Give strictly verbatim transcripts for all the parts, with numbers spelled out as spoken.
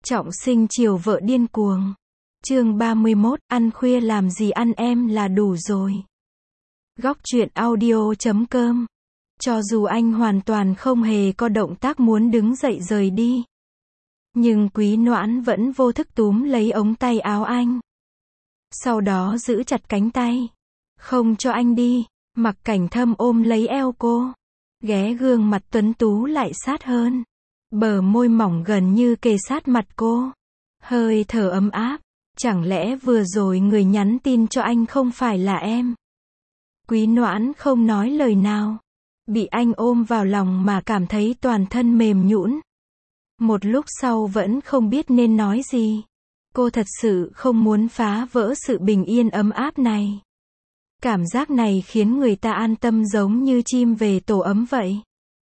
Trọng sinh chiều vợ điên cuồng. Chương ba mươi mốt, ăn khuya làm gì ăn em là đủ rồi. Góc truyện audio chấm com. Cho dù anh hoàn toàn không hề có động tác muốn đứng dậy rời đi, nhưng Quý Noãn vẫn vô thức túm lấy ống tay áo anh. Sau đó giữ chặt cánh tay, không cho anh đi. Mặc Cảnh Thâm ôm lấy eo cô, ghé gương mặt tuấn tú lại sát hơn. Bờ môi mỏng gần như kề sát mặt cô. Hơi thở ấm áp. Chẳng lẽ vừa rồi người nhắn tin cho anh không phải là em? Quý Noãn không nói lời nào. Bị anh ôm vào lòng mà cảm thấy toàn thân mềm nhũn. Một lúc sau vẫn không biết nên nói gì. Cô thật sự không muốn phá vỡ sự bình yên ấm áp này. Cảm giác này khiến người ta an tâm giống như chim về tổ ấm vậy.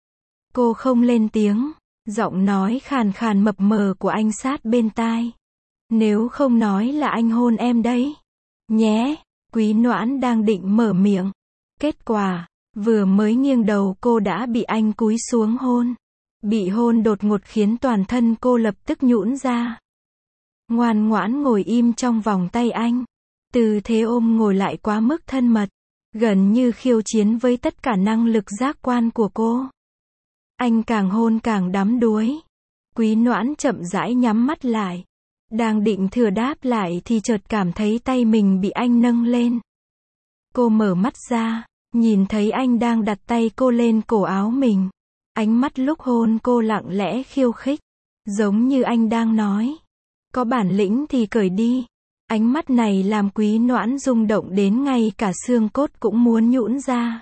Cô không lên tiếng. Giọng nói khàn khàn mập mờ của anh sát bên tai. Nếu không nói là anh hôn em đấy. Nhé. Quý Noãn đang định mở miệng. Kết quả, vừa mới nghiêng đầu cô đã bị anh cúi xuống hôn. Bị hôn đột ngột khiến toàn thân cô lập tức nhũn ra. Ngoan ngoãn ngồi im trong vòng tay anh. Tư thế ôm ngồi lại quá mức thân mật. Gần như khiêu chiến với tất cả năng lực giác quan của cô. Anh càng hôn càng đắm đuối. Quý Noãn chậm rãi nhắm mắt lại. Đang định thừa đáp lại thì chợt cảm thấy tay mình bị anh nâng lên. Cô mở mắt ra, nhìn thấy anh đang đặt tay cô lên cổ áo mình. Ánh mắt lúc hôn cô lặng lẽ khiêu khích. Giống như anh đang nói. Có bản lĩnh thì cởi đi. Ánh mắt này làm Quý Noãn rung động đến ngay cả xương cốt cũng muốn nhũn ra.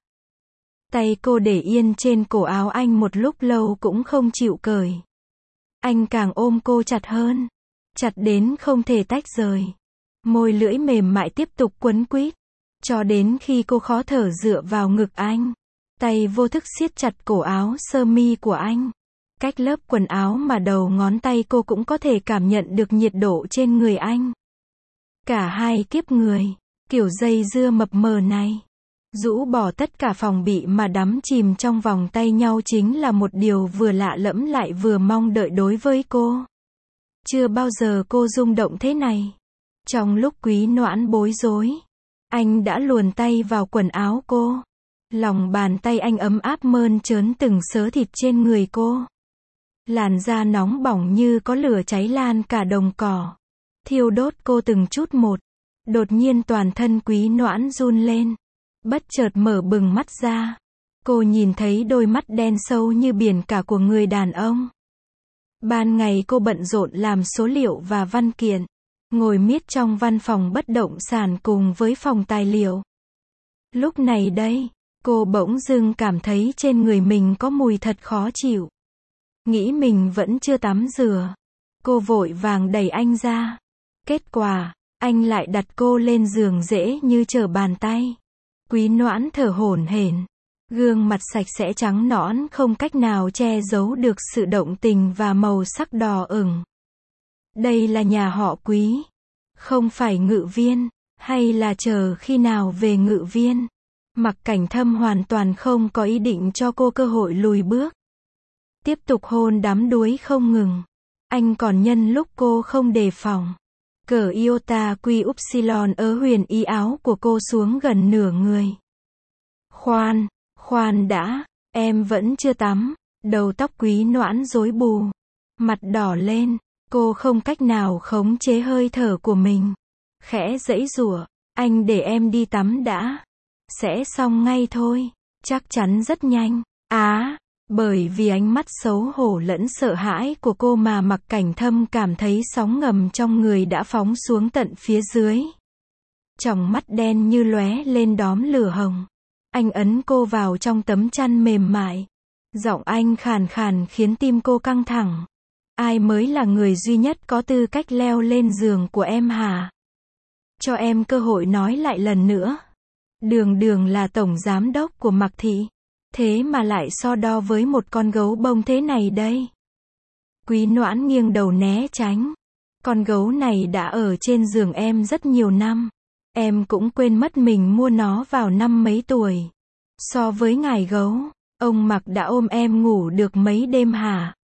Tay cô để yên trên cổ áo anh một lúc lâu cũng không chịu cởi. Anh càng ôm cô chặt hơn. Chặt đến không thể tách rời. Môi lưỡi mềm mại tiếp tục quấn quýt. Cho đến khi cô khó thở dựa vào ngực anh. Tay vô thức siết chặt cổ áo sơ mi của anh. Cách lớp quần áo mà đầu ngón tay cô cũng có thể cảm nhận được nhiệt độ trên người anh. Cả hai kiếp người, kiểu dây dưa mập mờ này. Rũ bỏ tất cả phòng bị mà đắm chìm trong vòng tay nhau chính là một điều vừa lạ lẫm lại vừa mong đợi đối với cô. Chưa bao giờ cô rung động thế này. Trong lúc Quý Noãn bối rối, anh đã luồn tay vào quần áo cô. Lòng bàn tay anh ấm áp mơn trớn từng xớ thịt trên người cô. Làn da nóng bỏng như có lửa cháy lan cả đồng cỏ. Thiêu đốt cô từng chút một. Đột nhiên toàn thân Quý Noãn run lên. Bất chợt mở bừng mắt ra. Cô nhìn thấy đôi mắt đen sâu như biển cả của người đàn ông. Ban ngày cô bận rộn làm số liệu và văn kiện. Ngồi miết trong văn phòng bất động sản cùng với phòng tài liệu. Lúc này đây, cô bỗng dưng cảm thấy trên người mình có mùi thật khó chịu. Nghĩ mình vẫn chưa tắm rửa. Cô vội vàng đẩy anh ra. Kết quả, anh lại đặt cô lên giường dễ như trở bàn tay. Quý Noãn thở hổn hển. Gương mặt sạch sẽ trắng nõn không cách nào che giấu được sự động tình và màu sắc đỏ ửng. Đây là nhà họ Quý. Không phải Ngự Viên. Hay là chờ khi nào về Ngự Viên. Mặc Cảnh Thâm hoàn toàn không có ý định cho cô cơ hội lùi bước. Tiếp tục hôn đắm đuối không ngừng. Anh còn nhân lúc cô không đề phòng. Cởi iota quy upsilon ớ huyền y áo của cô xuống gần nửa người. Khoan, khoan đã, em vẫn chưa tắm. Đầu tóc Quý Noãn rối bù. Mặt đỏ lên, cô không cách nào khống chế hơi thở của mình. Khẽ giãy giụa, anh để em đi tắm đã. Sẽ xong ngay thôi, chắc chắn rất nhanh. Á, bởi vì ánh mắt xấu hổ lẫn sợ hãi của cô mà Mặc Cảnh Thâm cảm thấy sóng ngầm trong người đã phóng xuống tận phía dưới. Tròng mắt đen như lóe lên đóm lửa hồng. Anh ấn cô vào trong tấm chăn mềm mại. Giọng anh khàn khàn khiến tim cô căng thẳng. Ai mới là người duy nhất có tư cách leo lên giường của em hả? Cho em cơ hội nói lại lần nữa. Đường Đường là tổng giám đốc của Mặc Thị. Thế mà lại so đo với một con gấu bông thế này đây. Quý Noãn nghiêng đầu né tránh. Con gấu này đã ở trên giường em rất nhiều năm. Em cũng quên mất mình mua nó vào năm mấy tuổi. So với ngài gấu, ông Mặc đã ôm em ngủ được mấy đêm hả?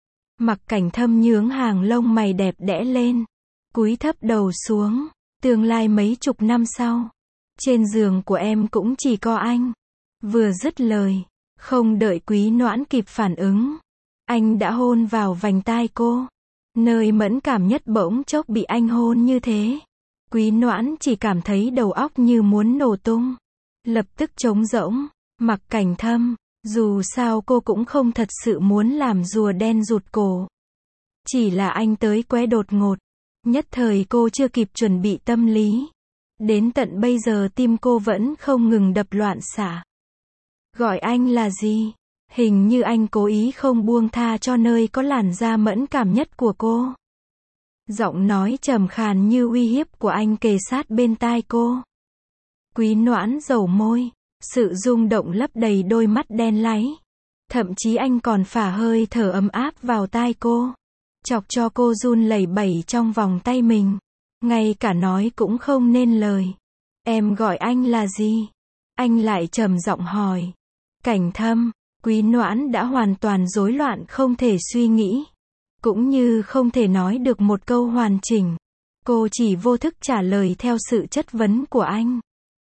Mặc Cảnh Thâm nhướng hàng lông mày đẹp đẽ lên, cúi thấp đầu xuống, tương lai mấy chục năm sau, trên giường của em cũng chỉ có anh. Vừa dứt lời, không đợi Quý Noãn kịp phản ứng, anh đã hôn vào vành tai cô. Nơi mẫn cảm nhất bỗng chốc bị anh hôn như thế. Quý Noãn chỉ cảm thấy đầu óc như muốn nổ tung. Lập tức trống rỗng. Mặc Cảnh Thâm, dù sao cô cũng không thật sự muốn làm rùa đen rụt cổ. Chỉ là anh tới quá đột ngột. Nhất thời cô chưa kịp chuẩn bị tâm lý. Đến tận bây giờ tim cô vẫn không ngừng đập loạn xạ. Gọi anh là gì? Hình như anh cố ý không buông tha cho nơi có làn da mẫn cảm nhất của cô. Giọng nói trầm khàn như uy hiếp của anh kề sát bên tai cô. Quý Noãn dầu môi, sự rung động lấp đầy đôi mắt đen láy. Thậm chí anh còn phả hơi thở ấm áp vào tai cô, chọc cho cô run lẩy bẩy trong vòng tay mình. Ngay cả nói cũng không nên lời. Em gọi anh là gì? Anh lại trầm giọng hỏi. Cảnh Thâm. Quý Noãn đã hoàn toàn rối loạn, không thể suy nghĩ, cũng như không thể nói được một câu hoàn chỉnh. Cô chỉ vô thức trả lời theo sự chất vấn của anh.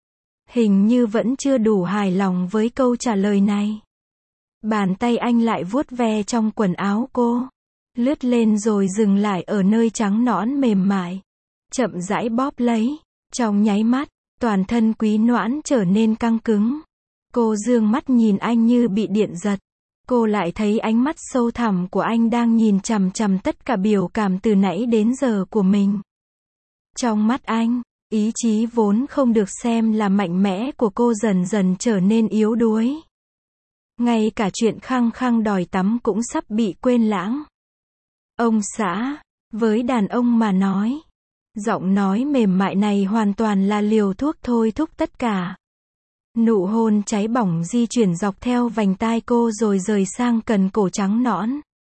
Hình như vẫn chưa đủ hài lòng với câu trả lời này. Bàn tay anh lại vuốt ve trong quần áo cô, lướt lên rồi dừng lại ở nơi trắng nõn mềm mại, chậm rãi bóp lấy. Trong nháy mắt, toàn thân Quý Noãn trở nên căng cứng. Cô dương mắt nhìn anh như bị điện giật. Cô lại thấy ánh mắt sâu thẳm của anh đang nhìn chằm chằm tất cả biểu cảm từ nãy đến giờ của mình. Trong mắt anh, ý chí vốn không được xem là mạnh mẽ của cô dần dần trở nên yếu đuối. Ngay cả chuyện khăng khăng đòi tắm cũng sắp bị quên lãng. Ông xã, với đàn ông mà nói, giọng nói mềm mại này hoàn toàn là liều thuốc thôi thúc tất cả. Nụ hôn cháy bỏng di chuyển dọc theo vành tai cô rồi rời sang cần cổ trắng nõn.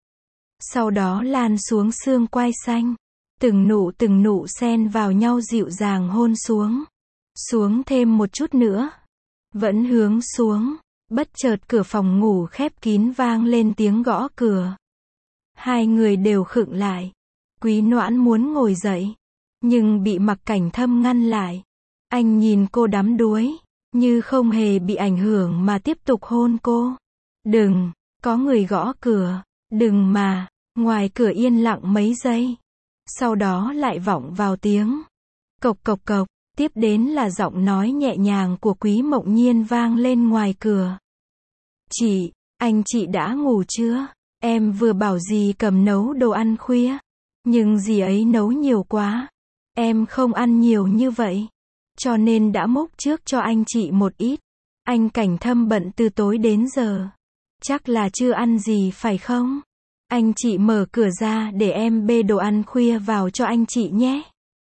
Sau đó lan xuống xương quai xanh. Từng nụ từng nụ xen vào nhau dịu dàng hôn xuống. Xuống thêm một chút nữa. Vẫn hướng xuống. Bất chợt cửa phòng ngủ khép kín vang lên tiếng gõ cửa. Hai người đều khựng lại. Quý Noãn muốn ngồi dậy, nhưng bị Mặc Cảnh Thâm ngăn lại. Anh nhìn cô đắm đuối, như không hề bị ảnh hưởng mà tiếp tục hôn cô. Đừng, có người gõ cửa. Đừng mà. Ngoài cửa yên lặng mấy giây. Sau đó lại vọng vào tiếng cộc cộc cộc. Tiếp đến là giọng nói nhẹ nhàng của Quý Mộng Nhiên vang lên ngoài cửa. Chị, anh chị đã ngủ chưa? Em vừa bảo dì cầm nấu đồ ăn khuya. Nhưng dì ấy nấu nhiều quá. Em không ăn nhiều như vậy. Cho nên đã múc trước cho anh chị một ít. Anh Cảnh Thâm bận từ tối đến giờ. Chắc là chưa ăn gì phải không? Anh chị mở cửa ra để em bê đồ ăn khuya vào cho anh chị nhé.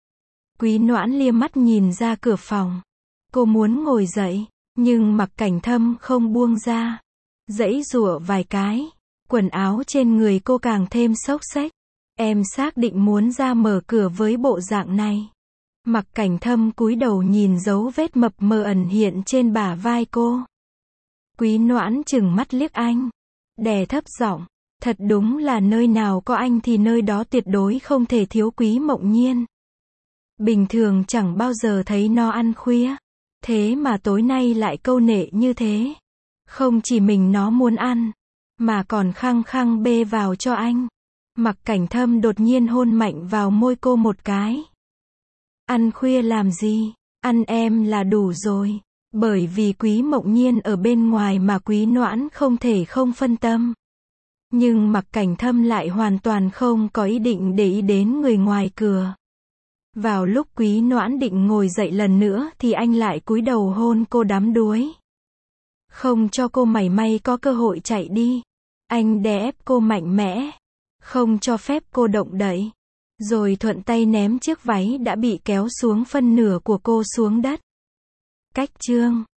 Quý Noãn liếc mắt nhìn ra cửa phòng. Cô muốn ngồi dậy, nhưng Mặc Cảnh Thâm không buông ra. Giãy giụa vài cái, quần áo trên người cô càng thêm xốc xếch. Em xác định muốn ra mở cửa với bộ dạng này. Mặc Cảnh Thâm cúi đầu nhìn dấu vết mập mờ ẩn hiện trên bả vai cô. Quý Noãn chừng mắt liếc anh, đè thấp giọng, thật đúng là nơi nào có anh thì nơi đó tuyệt đối không thể thiếu Quý Mộng Nhiên. Bình thường chẳng bao giờ thấy nó ăn khuya, thế mà tối nay lại câu nệ như thế. Không chỉ mình nó muốn ăn, mà còn khăng khăng bê vào cho anh. Mặc Cảnh Thâm đột nhiên hôn mạnh vào môi cô một cái. Ăn khuya làm gì? Ăn em là đủ rồi. Bởi vì Quý Mộng Nhiên ở bên ngoài mà Quý Noãn không thể không phân tâm. Nhưng Mặc Cảnh Thâm lại hoàn toàn không có ý định để ý đến người ngoài cửa. Vào lúc Quý Noãn định ngồi dậy lần nữa thì anh lại cúi đầu hôn cô đắm đuối. Không cho cô mảy may có cơ hội chạy đi. Anh đè ép cô mạnh mẽ, không cho phép cô động đậy. Rồi thuận tay ném chiếc váy đã bị kéo xuống phân nửa của cô xuống đất. Cách chương